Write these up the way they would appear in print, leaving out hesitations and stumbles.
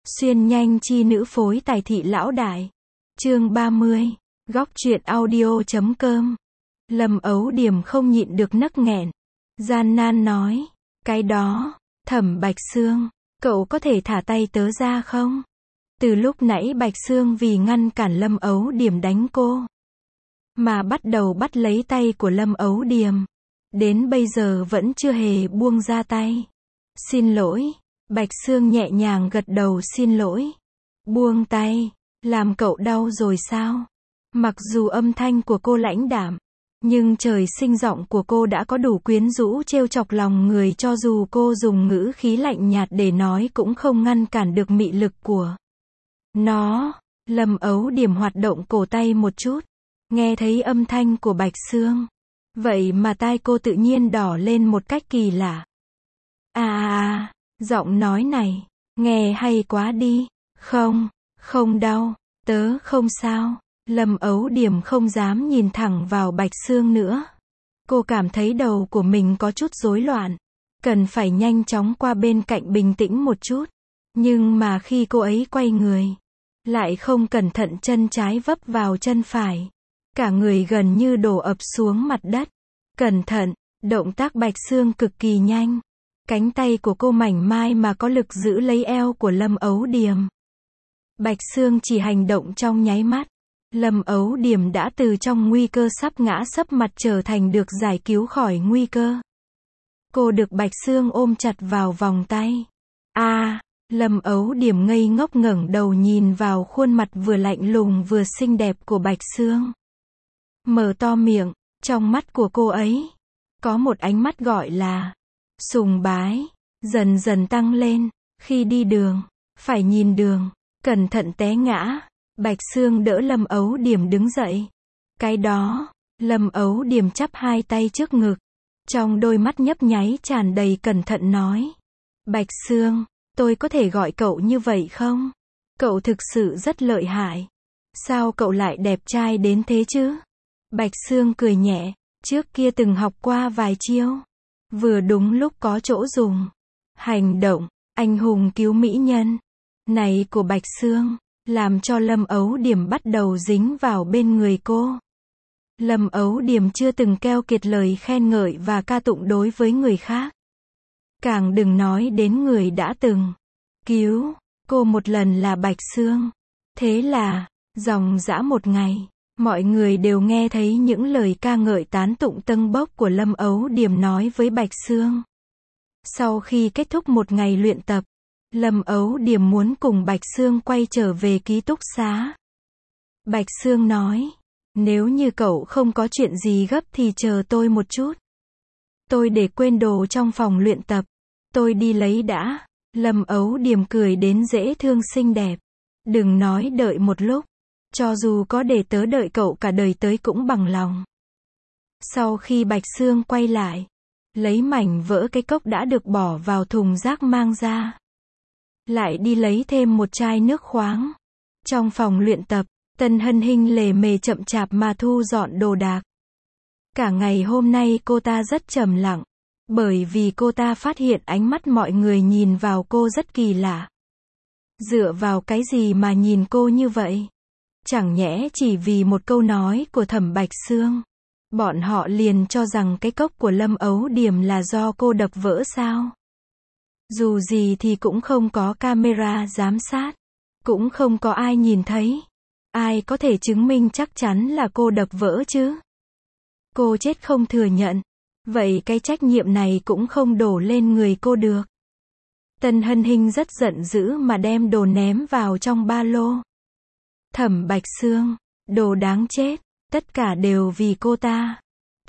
Xuyên nhanh chi nữ phối tài thị lão đại. Chương 30. Góc truyện audio.com. Lâm Ấu Điềm không nhịn được nấc nghẹn. Gian nan nói. Cái đó, Thẩm Bạch Xương, cậu có thể thả tay tớ ra không? Từ lúc nãy Bạch Xương vì ngăn cản Lâm Ấu Điềm đánh cô, mà bắt đầu bắt lấy tay của Lâm Ấu Điềm. Đến bây giờ vẫn chưa hề buông ra tay. Xin lỗi. Bạch Xương nhẹ nhàng gật đầu xin lỗi. Buông tay. Làm cậu đau rồi sao? Mặc dù âm thanh của cô lãnh đạm, nhưng trời sinh giọng của cô đã có đủ quyến rũ trêu chọc lòng người, cho dù cô dùng ngữ khí lạnh nhạt để nói cũng không ngăn cản được mị lực của nó. Lâm Ấu Điềm hoạt động cổ tay một chút, nghe thấy âm thanh của Bạch Xương. Vậy mà tai cô tự nhiên đỏ lên một cách kỳ lạ. Giọng nói này, nghe hay quá đi. Không đau, tớ không sao. Lâm Ấu Điềm không dám nhìn thẳng vào Bạch Xương nữa. Cô cảm thấy đầu của mình có chút rối loạn, cần phải nhanh chóng qua bên cạnh bình tĩnh một chút. Nhưng mà khi cô ấy quay người, lại không cẩn thận chân trái vấp vào chân phải. Cả người gần như đổ ập xuống mặt đất. Cẩn thận, động tác Bạch Xương cực kỳ nhanh. Cánh tay của cô mảnh mai mà có lực giữ lấy eo của Lâm Ấu Điềm. Bạch Xương chỉ hành động trong nháy mắt. Lâm Ấu Điềm đã từ trong nguy cơ sắp ngã sấp mặt trở thành được giải cứu khỏi nguy cơ. Cô được Bạch Xương ôm chặt vào vòng tay. Lâm Ấu Điềm ngây ngốc ngẩng đầu nhìn vào khuôn mặt vừa lạnh lùng vừa xinh đẹp của Bạch Xương. Mở to miệng, trong mắt của cô ấy có một ánh mắt gọi là sùng bái, dần dần tăng lên. Khi đi đường, phải nhìn đường, cẩn thận té ngã. Bạch Xương đỡ Lâm Ấu Điềm đứng dậy. Cái đó, Lâm Ấu Điềm chắp hai tay trước ngực, trong đôi mắt nhấp nháy tràn đầy cẩn thận nói. Bạch Xương, tôi có thể gọi cậu như vậy không? Cậu thực sự rất lợi hại. Sao cậu lại đẹp trai đến thế chứ? Bạch Xương cười nhẹ, trước kia từng học qua vài chiêu. Vừa đúng lúc có chỗ dùng. Hành động, anh hùng cứu mỹ nhân này của Bạch Xương, làm cho Lâm Ấu Điềm bắt đầu dính vào bên người cô. Lâm Ấu Điềm chưa từng keo kiệt lời khen ngợi và ca tụng đối với người khác. Càng đừng nói đến người đã từng cứu cô một lần là Bạch Xương. Thế là, dòng dã một ngày, mọi người đều nghe thấy những lời ca ngợi tán tụng tâng bốc của Lâm Ấu Điềm nói với Bạch Xương. Sau khi kết thúc một ngày luyện tập, Lâm Ấu Điềm muốn cùng Bạch Xương quay trở về ký túc xá. Bạch Xương nói, nếu như cậu không có chuyện gì gấp thì chờ tôi một chút. Tôi để quên đồ trong phòng luyện tập. Tôi đi lấy đã. Lâm Ấu Điềm cười đến dễ thương xinh đẹp. Đừng nói đợi một lúc. Cho dù có để tớ đợi cậu cả đời tới cũng bằng lòng. Sau khi Bạch Xương quay lại, lấy mảnh vỡ cái cốc đã được bỏ vào thùng rác mang ra. Lại đi lấy thêm một chai nước khoáng. Trong phòng luyện tập, Tân Hân Hinh lề mề chậm chạp mà thu dọn đồ đạc. Cả ngày hôm nay cô ta rất trầm lặng, bởi vì cô ta phát hiện ánh mắt mọi người nhìn vào cô rất kỳ lạ. Dựa vào cái gì mà nhìn cô như vậy? Chẳng nhẽ chỉ vì một câu nói của Thẩm Bạch Xương, bọn họ liền cho rằng cái cốc của Lâm Ấu Điềm là do cô đập vỡ sao? Dù gì thì cũng không có camera giám sát, cũng không có ai nhìn thấy. Ai có thể chứng minh chắc chắn là cô đập vỡ chứ? Cô chết không thừa nhận, vậy cái trách nhiệm này cũng không đổ lên người cô được. Tân Hân Hinh rất giận dữ mà đem đồ ném vào trong ba lô. Thẩm Bạch Xương, đồ đáng chết, tất cả đều vì cô ta.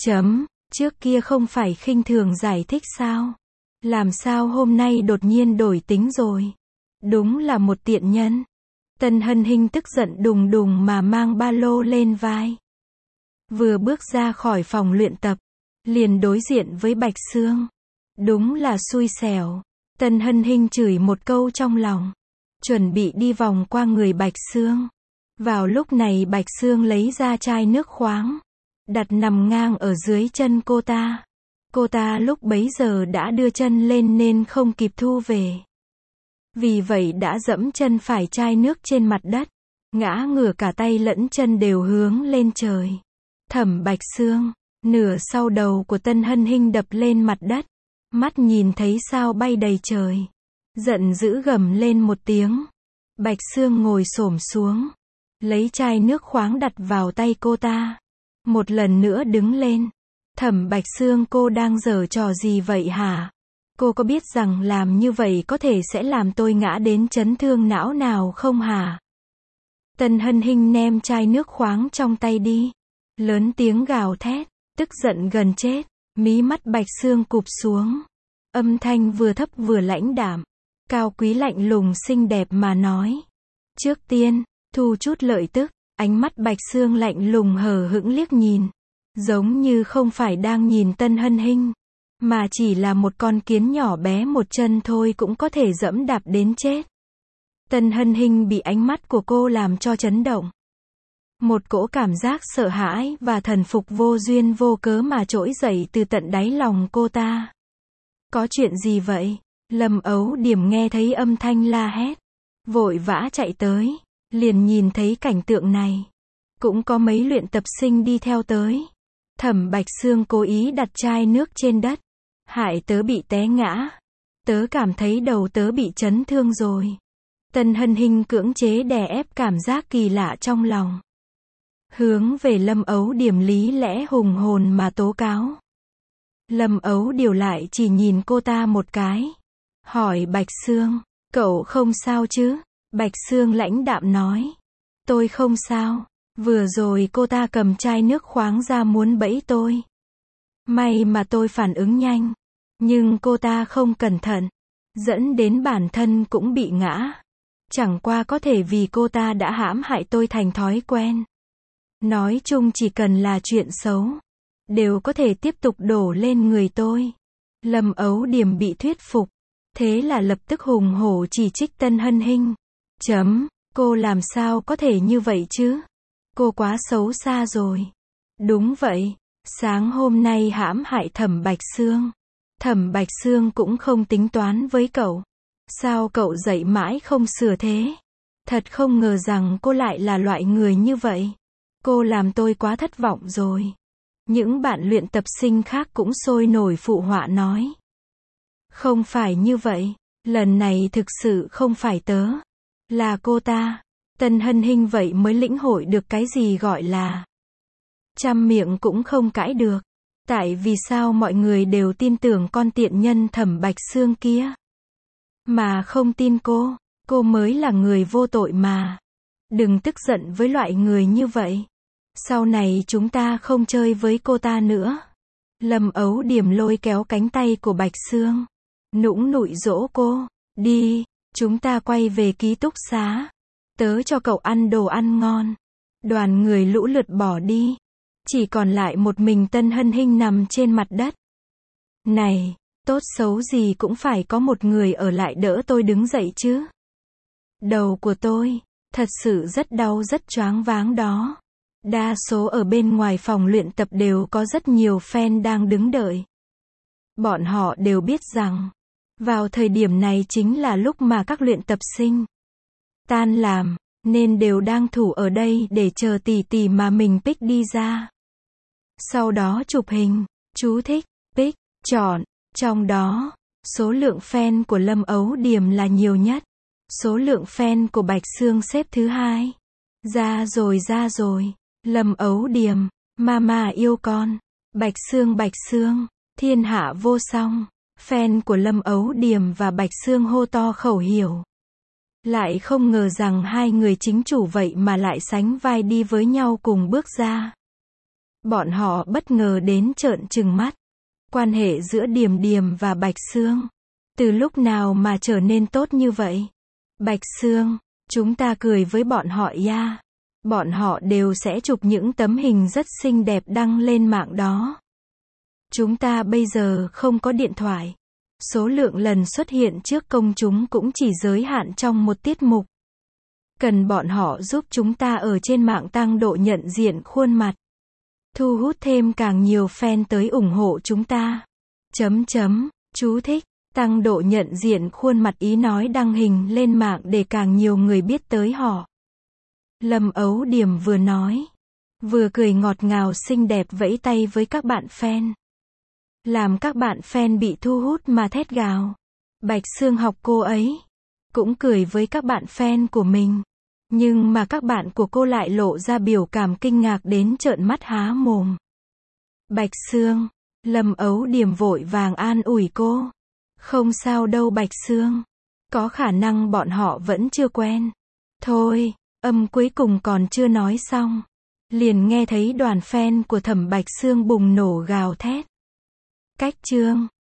Trước kia không phải khinh thường giải thích sao? Làm sao hôm nay đột nhiên đổi tính rồi? Đúng là một tiện nhân. Tân Hân Hinh tức giận đùng đùng mà mang ba lô lên vai. Vừa bước ra khỏi phòng luyện tập, liền đối diện với Bạch Xương. Đúng là xui xẻo. Tân Hân Hinh chửi một câu trong lòng, chuẩn bị đi vòng qua người Bạch Xương. Vào lúc này Bạch Xương lấy ra chai nước khoáng, đặt nằm ngang ở dưới chân cô ta. Cô ta lúc bấy giờ đã đưa chân lên nên không kịp thu về. Vì vậy đã dẫm chân phải chai nước trên mặt đất, ngã ngửa cả tay lẫn chân đều hướng lên trời. Thẩm Bạch Xương, nửa sau đầu của Tân Hân Hinh đập lên mặt đất, mắt nhìn thấy sao bay đầy trời, giận dữ gầm lên một tiếng. Bạch Xương ngồi xổm xuống, lấy chai nước khoáng đặt vào tay cô ta, một lần nữa đứng lên. Thẩm Bạch Xương, cô đang giở trò gì vậy hả? Cô có biết rằng làm như vậy có thể sẽ làm tôi ngã đến chấn thương não nào không hả? Tân Hân Hinh ném chai nước khoáng trong tay đi, lớn tiếng gào thét, tức giận gần chết. Mí mắt Bạch Xương cụp xuống, âm thanh vừa thấp vừa lãnh đạm, cao quý lạnh lùng xinh đẹp mà nói. Trước tiên, thu chút lợi tức. Ánh mắt Bạch Xương lạnh lùng hờ hững liếc nhìn, giống như không phải đang nhìn Tân Hân Hinh, mà chỉ là một con kiến nhỏ bé một chân thôi cũng có thể dẫm đạp đến chết. Tân Hân Hinh bị ánh mắt của cô làm cho chấn động. Một cỗ cảm giác sợ hãi và thần phục vô duyên vô cớ mà trỗi dậy từ tận đáy lòng cô ta. Có chuyện gì vậy? Lâm Ấu Điềm nghe thấy âm thanh la hét, vội vã chạy tới, liền nhìn thấy cảnh tượng này. Cũng có mấy luyện tập sinh đi theo tới. Thẩm Bạch Xương cố ý đặt chai nước trên đất, hại tớ bị té ngã. Tớ cảm thấy đầu tớ bị chấn thương rồi. Tân Hân Hinh cưỡng chế đè ép cảm giác kỳ lạ trong lòng, hướng về Lâm Ấu Điềm lý lẽ hùng hồn mà tố cáo. Lâm Ấu Điềm lại chỉ nhìn cô ta một cái, hỏi Bạch Xương, cậu không sao chứ? Bạch Xương lãnh đạm nói, tôi không sao. Vừa rồi cô ta cầm chai nước khoáng ra muốn bẫy tôi. May mà tôi phản ứng nhanh, nhưng cô ta không cẩn thận, dẫn đến bản thân cũng bị ngã. Chẳng qua có thể vì cô ta đã hãm hại tôi thành thói quen. Nói chung chỉ cần là chuyện xấu, đều có thể tiếp tục đổ lên người tôi. Lâm Ấu Điềm bị thuyết phục, thế là lập tức hùng hổ chỉ trích Tân Hân Hinh. Cô làm sao có thể như vậy chứ? Cô quá xấu xa rồi. Đúng vậy, sáng hôm nay hãm hại Thẩm Bạch Xương. Thẩm Bạch Xương cũng không tính toán với cậu. Sao cậu dậy mãi không sửa thế? Thật không ngờ rằng cô lại là loại người như vậy. Cô làm tôi quá thất vọng rồi. Những bạn luyện tập sinh khác cũng sôi nổi phụ họa nói. Không phải như vậy, lần này thực sự không phải tớ, là cô ta. Tân Hân Hinh vậy mới lĩnh hội được cái gì gọi là trăm miệng cũng không cãi được. Tại vì sao mọi người đều tin tưởng con tiện nhân Thẩm Bạch Xương kia, mà không tin cô mới là người vô tội mà. Đừng tức giận với loại người như vậy. Sau này chúng ta không chơi với cô ta nữa. Lâm Ấu Điềm lôi kéo cánh tay của Bạch Xương, nũng nụi dỗ cô, đi, chúng ta quay về ký túc xá. Tớ cho cậu ăn đồ ăn ngon. Đoàn người lũ lượt bỏ đi. Chỉ còn lại một mình Tân Hân Hinh nằm trên mặt đất. Này, tốt xấu gì cũng phải có một người ở lại đỡ tôi đứng dậy chứ. Đầu của tôi, thật sự rất đau rất choáng váng đó. Đa số ở bên ngoài phòng luyện tập đều có rất nhiều fan đang đứng đợi. Bọn họ đều biết rằng, vào thời điểm này chính là lúc mà các luyện tập sinh tan làm, nên đều đang thủ ở đây để chờ tỷ tỷ mà mình pick đi ra. Sau đó chụp hình, chú thích, pick, chọn. Trong đó, số lượng fan của Lâm Ấu Điềm là nhiều nhất. Số lượng fan của Bạch Xương xếp thứ hai. Ra rồi. Lâm Ấu Điềm, mama yêu con. Bạch Xương, thiên hạ vô song. Fan của Lâm Ấu Điềm và Bạch Xương hô to khẩu hiệu. Lại không ngờ rằng hai người chính chủ vậy mà lại sánh vai đi với nhau cùng bước ra. Bọn họ bất ngờ đến trợn trừng mắt. Quan hệ giữa Điềm Điềm và Bạch Xương, từ lúc nào mà trở nên tốt như vậy? Bạch Xương, chúng ta cười với bọn họ ya. Bọn họ đều sẽ chụp những tấm hình rất xinh đẹp đăng lên mạng đó. Chúng ta bây giờ không có điện thoại. Số lượng lần xuất hiện trước công chúng cũng chỉ giới hạn trong một tiết mục. Cần bọn họ giúp chúng ta ở trên mạng tăng độ nhận diện khuôn mặt. Thu hút thêm càng nhiều fan tới ủng hộ chúng ta. Chú thích. Tăng độ nhận diện khuôn mặt ý nói đăng hình lên mạng để càng nhiều người biết tới họ. Lâm Ấu Điềm vừa nói, vừa cười ngọt ngào xinh đẹp vẫy tay với các bạn fan. Làm các bạn fan bị thu hút mà thét gào. Bạch Sương học cô ấy. Cũng cười với các bạn fan của mình. Nhưng mà các bạn của cô lại lộ ra biểu cảm kinh ngạc đến trợn mắt há mồm. Bạch Sương. Lâm Ấu Điềm vội vàng an ủi cô. Không sao đâu Bạch Sương. Có khả năng bọn họ vẫn chưa quen. Thôi, âm cuối cùng còn chưa nói xong. Liền nghe thấy đoàn fan của Thẩm Bạch Sương bùng nổ gào thét. Cách chương